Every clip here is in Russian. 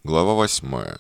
Глава 8.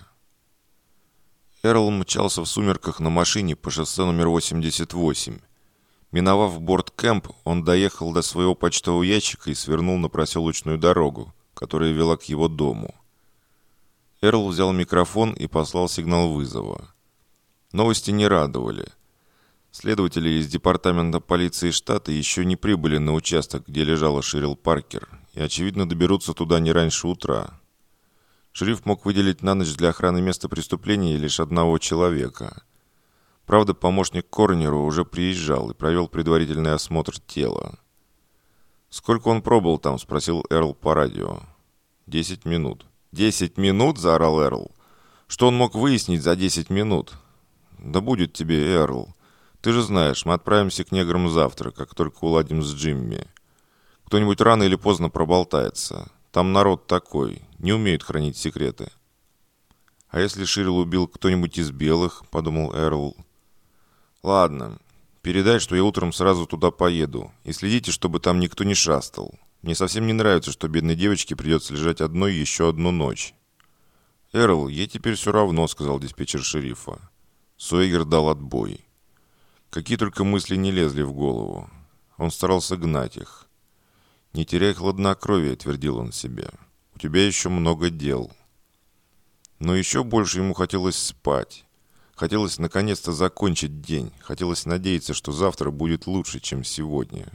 Эрл мчался в сумерках на машине по шоссе номер 88. Миновав борт-кэмп, он доехал до своего почтового ящика и свернул на проселочную дорогу, которая вела к его дому. Эрл взял микрофон и послал сигнал вызова. Новости не радовали. Следователи из департамента полиции штата еще не прибыли на участок, где лежала Шерил Паркер, и, очевидно, доберутся туда не раньше утра. Шериф мог выделить на ночь для охраны места преступления лишь одного человека. Правда, помощник коронеру уже приезжал и провел предварительный осмотр тела. «Сколько он пробыл там?» – спросил Эрл по радио. 10 минут. 10 минут?» – заорал Эрл. «Что он мог выяснить за 10 минут?» «Да будет тебе, Эрл. Ты же знаешь, мы отправимся к неграм завтра, как только уладим с Джимми. Кто-нибудь рано или поздно проболтается. Там народ такой, не умеют хранить секреты». «А если Шерил убил кто-нибудь из белых?» – подумал Эрл. «Ладно, передай, что я утром сразу туда поеду, и следите, чтобы там никто не шастал. Мне совсем не нравится, что бедной девочке придется лежать одной еще одну ночь». «Эрл, ей теперь все равно», – сказал диспетчер шерифа. Суэгер дал отбой. Какие только мысли не лезли в голову. Он старался гнать их. «Не теряй хладнокровия», — твердил он себе. «У тебя еще много дел». Но еще больше ему хотелось спать. Хотелось наконец-то закончить день. Хотелось надеяться, что завтра будет лучше, чем сегодня.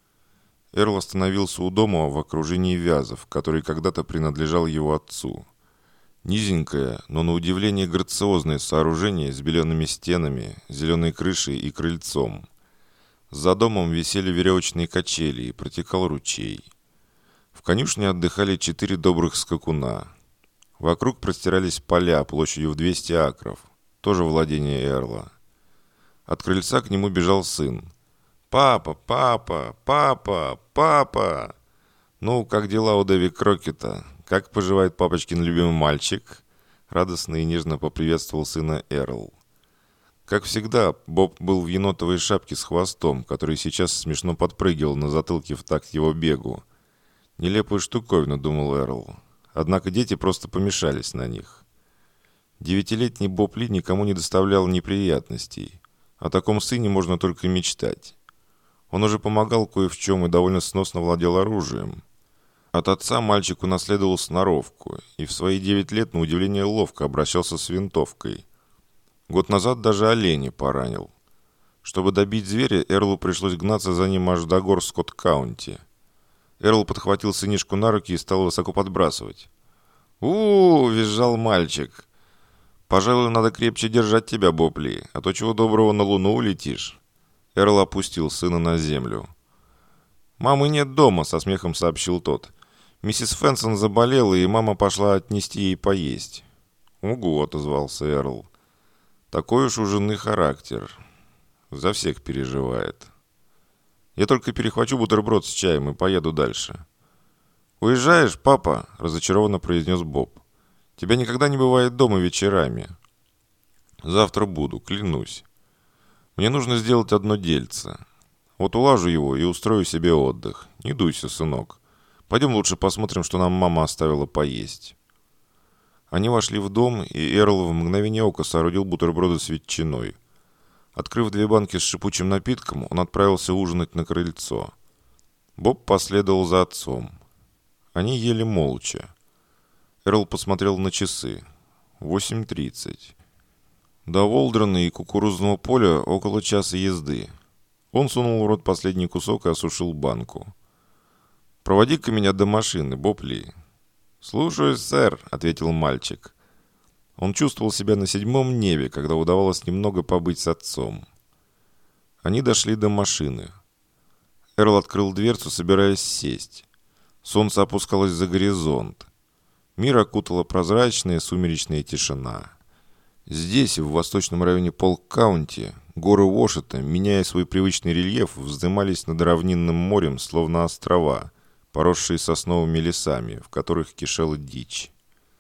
Эрл остановился у дома в окружении вязов, который когда-то принадлежал его отцу. Низенькое, но на удивление грациозное сооружение с белеными стенами, зеленой крышей и крыльцом. За домом висели веревочные качели и протекал ручей. В конюшне отдыхали 4 добрых скакуна. Вокруг простирались поля площадью в 200 акров, тоже владение Эрла. От крыльца к нему бежал сын. «Папа, папа, папа, папа!» «Ну, как дела у Дэви Крокета? Как поживает папочкин любимый мальчик?» Радостно и нежно поприветствовал сына Эрл. Как всегда, Боб был в енотовой шапке с хвостом, который сейчас смешно подпрыгивал на затылке в такт его бегу. «Нелепая штуковина», — думал Эрл. Однако дети просто помешались на них. 9-летний Боб Ли никому не доставлял неприятностей. О таком сыне можно только мечтать. Он уже помогал кое в чем и довольно сносно владел оружием. От отца мальчик унаследовал сноровку и в свои 9 лет на удивление ловко обращался с винтовкой. Год назад даже оленя поранил. Чтобы добить зверя, Эрлу пришлось гнаться за ним аж до гор Скотт-Каунти. Эрл подхватил сынишку на руки и стал высоко подбрасывать. «У-у-у!» – визжал мальчик. «Пожалуй, надо крепче держать тебя, Боб Ли, а то чего доброго на Луну улетишь». Эрл опустил сына на землю. «Мамы нет дома», – со смехом сообщил тот. «Миссис Фенсон заболела, и мама пошла отнести ей поесть». «Угу», – отозвался Эрл. «Такой уж у жены характер. За всех переживает. Я только перехвачу бутерброд с чаем и поеду дальше». «Уезжаешь, папа?» – разочарованно произнес Боб. «Тебя никогда не бывает дома вечерами». «Завтра буду, клянусь. Мне нужно сделать одно дельце. Вот улажу его и устрою себе отдых. Не дуйся, сынок. Пойдем лучше посмотрим, что нам мама оставила поесть». Они вошли в дом, и Эрл в мгновение ока соорудил бутерброды с ветчиной. Открыв 2 банки с шипучим напитком, он отправился ужинать на крыльцо. Боб последовал за отцом. Они ели молча. Эрл посмотрел на часы. 8:30. До Волдрена и кукурузного поля около часа езды. Он сунул в рот последний кусок и осушил банку. «Проводи-ка меня до машины, Боб Ли». «Слушаюсь, сэр», — ответил мальчик. Он чувствовал себя на 7-м небе, когда удавалось немного побыть с отцом. Они дошли до машины. Эрл открыл дверцу, собираясь сесть. Солнце опускалось за горизонт. Мир окутала прозрачная сумеречная тишина. Здесь, в восточном районе Полк-Каунти, горы Уошета, меняя свой привычный рельеф, вздымались над равнинным морем, словно острова, поросшие сосновыми лесами, в которых кишела дичь.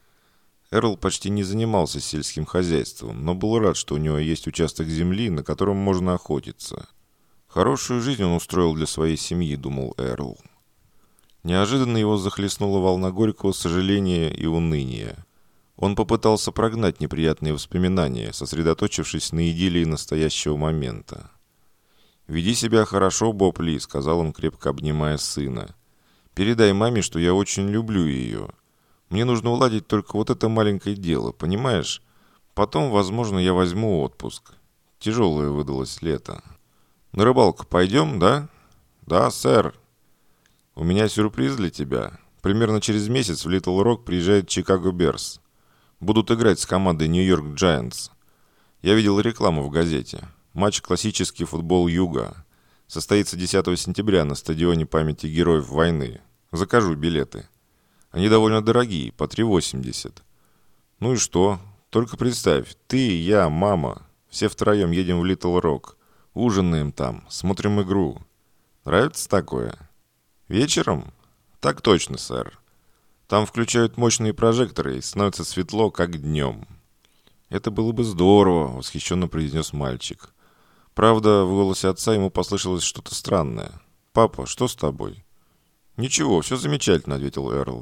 Эрл почти не занимался сельским хозяйством, но был рад, что у него есть участок земли, на котором можно охотиться. Хорошую жизнь он устроил для своей семьи, думал Эрл. Неожиданно его захлестнула волна горького сожаления и уныния. Он попытался прогнать неприятные воспоминания, сосредоточившись на идиллии настоящего момента. «Веди себя хорошо, Боб Ли», — сказал он, крепко обнимая сына. «Передай маме, что я очень люблю ее. Мне нужно уладить только вот это маленькое дело, понимаешь? Потом, возможно, я возьму отпуск. Тяжелое выдалось лето. На рыбалку пойдем, да?» «Да, сэр. У меня сюрприз для тебя. Примерно через месяц в Литл Рок приезжает Чикаго Берс. Будут играть с командой Нью-Йорк Джайантс. Я видел рекламу в газете. Матч «Классический футбол Юга». Состоится 10 сентября на стадионе памяти героев войны. Закажу билеты. Они довольно дорогие, по $3.80. Ну и что? Только представь, ты, я, мама. Все втроем едем в Литл Рок. Ужинаем там, смотрим игру. Нравится такое? Вечером? Так точно, сэр. Там включают мощные прожекторы и становится светло, как днем. Это было бы здорово, восхищенно произнес мальчик. Правда, в голосе отца ему послышалось что-то странное. «Папа, что с тобой?» «Ничего, все замечательно», — ответил Эрл.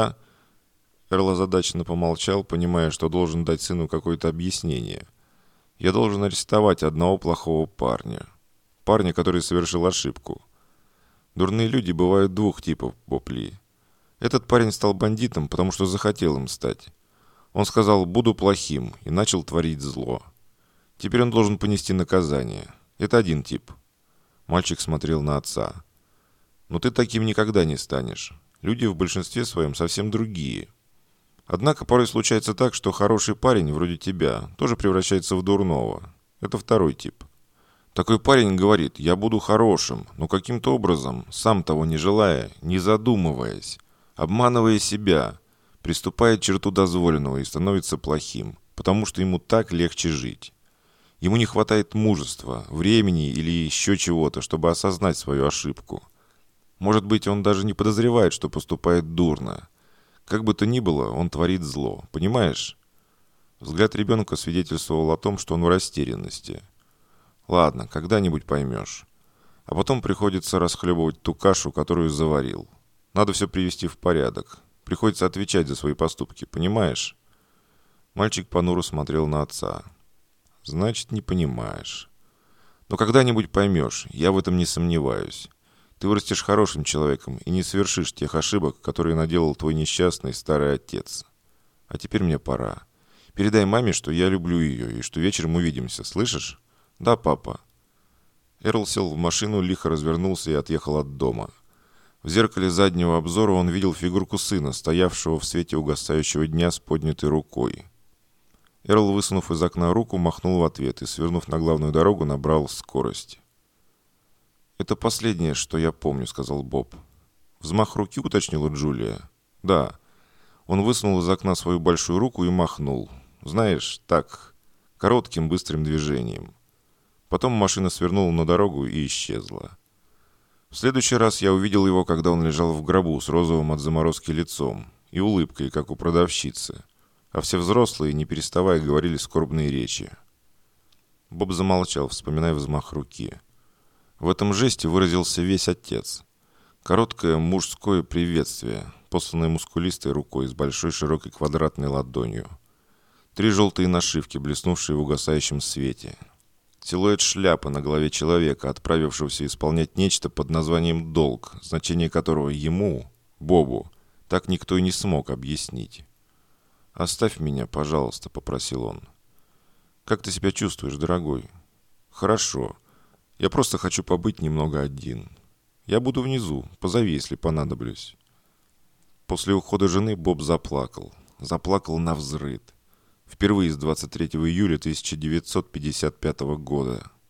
Эрл озадаченно помолчал, понимая, что должен дать сыну какое-то объяснение. «Я должен арестовать одного плохого парня. Парня, который совершил ошибку. Дурные люди бывают двух типов, Боб Ли. Этот парень стал бандитом, потому что захотел им стать. Он сказал «буду плохим» и начал творить зло. Теперь он должен понести наказание. Это один тип». Мальчик смотрел на отца. «Но ты таким никогда не станешь. Люди в большинстве своем совсем другие. Однако порой случается так, что хороший парень, вроде тебя, тоже превращается в дурного. Это второй тип. Такой парень говорит «я буду хорошим», но каким-то образом, сам того не желая, не задумываясь, обманывая себя, приступает к черту дозволенного и становится плохим, потому что ему так легче жить. Ему не хватает мужества, времени или еще чего-то, чтобы осознать свою ошибку. Может быть, он даже не подозревает, что поступает дурно. Как бы то ни было, он творит зло, понимаешь? Взгляд ребенка свидетельствовал о том, что он в растерянности. Ладно, когда-нибудь поймешь. А потом приходится расхлебывать ту кашу, которую заварил. Надо все привести в порядок. Приходится отвечать за свои поступки, понимаешь? Мальчик понуро смотрел на отца. Значит, не понимаешь. Но когда-нибудь поймешь, я в этом не сомневаюсь. Ты вырастешь хорошим человеком и не совершишь тех ошибок, которые наделал твой несчастный старый отец. А теперь мне пора. Передай маме, что я люблю ее и что вечером увидимся, слышишь? Да, папа. Эрл сел в машину, лихо развернулся и отъехал от дома. В зеркале заднего обзора он видел фигурку сына, стоявшего в свете угасающего дня с поднятой рукой. Эрл, высунув из окна руку, махнул в ответ и, свернув на главную дорогу, набрал скорость. «Это последнее, что я помню», — сказал Боб. «Взмах руки», — уточнила Джулия. «Да». Он высунул из окна свою большую руку и махнул. «Знаешь, так, коротким быстрым движением». Потом машина свернула на дорогу и исчезла. В следующий раз я увидел его, когда он лежал в гробу с розовым от заморозки лицом и улыбкой, как у продавщицы. А все взрослые, не переставая, говорили скорбные речи. Боб замолчал, вспоминая взмах руки. В этом жесте выразился весь отец. Короткое мужское приветствие, посланное мускулистой рукой с большой широкой квадратной ладонью. 3 желтые нашивки, блеснувшие в угасающем свете. Силуэт шляпы на голове человека, отправившегося исполнять нечто под названием «долг», значение которого ему, Бобу, так никто и не смог объяснить. «Оставь меня, пожалуйста», — попросил он. «Как ты себя чувствуешь, дорогой?» «Хорошо. Я просто хочу побыть немного один. Я буду внизу, позови, если понадоблюсь». После ухода жены Боб заплакал. Заплакал навзрыд. Впервые с 23 июля 1955 года.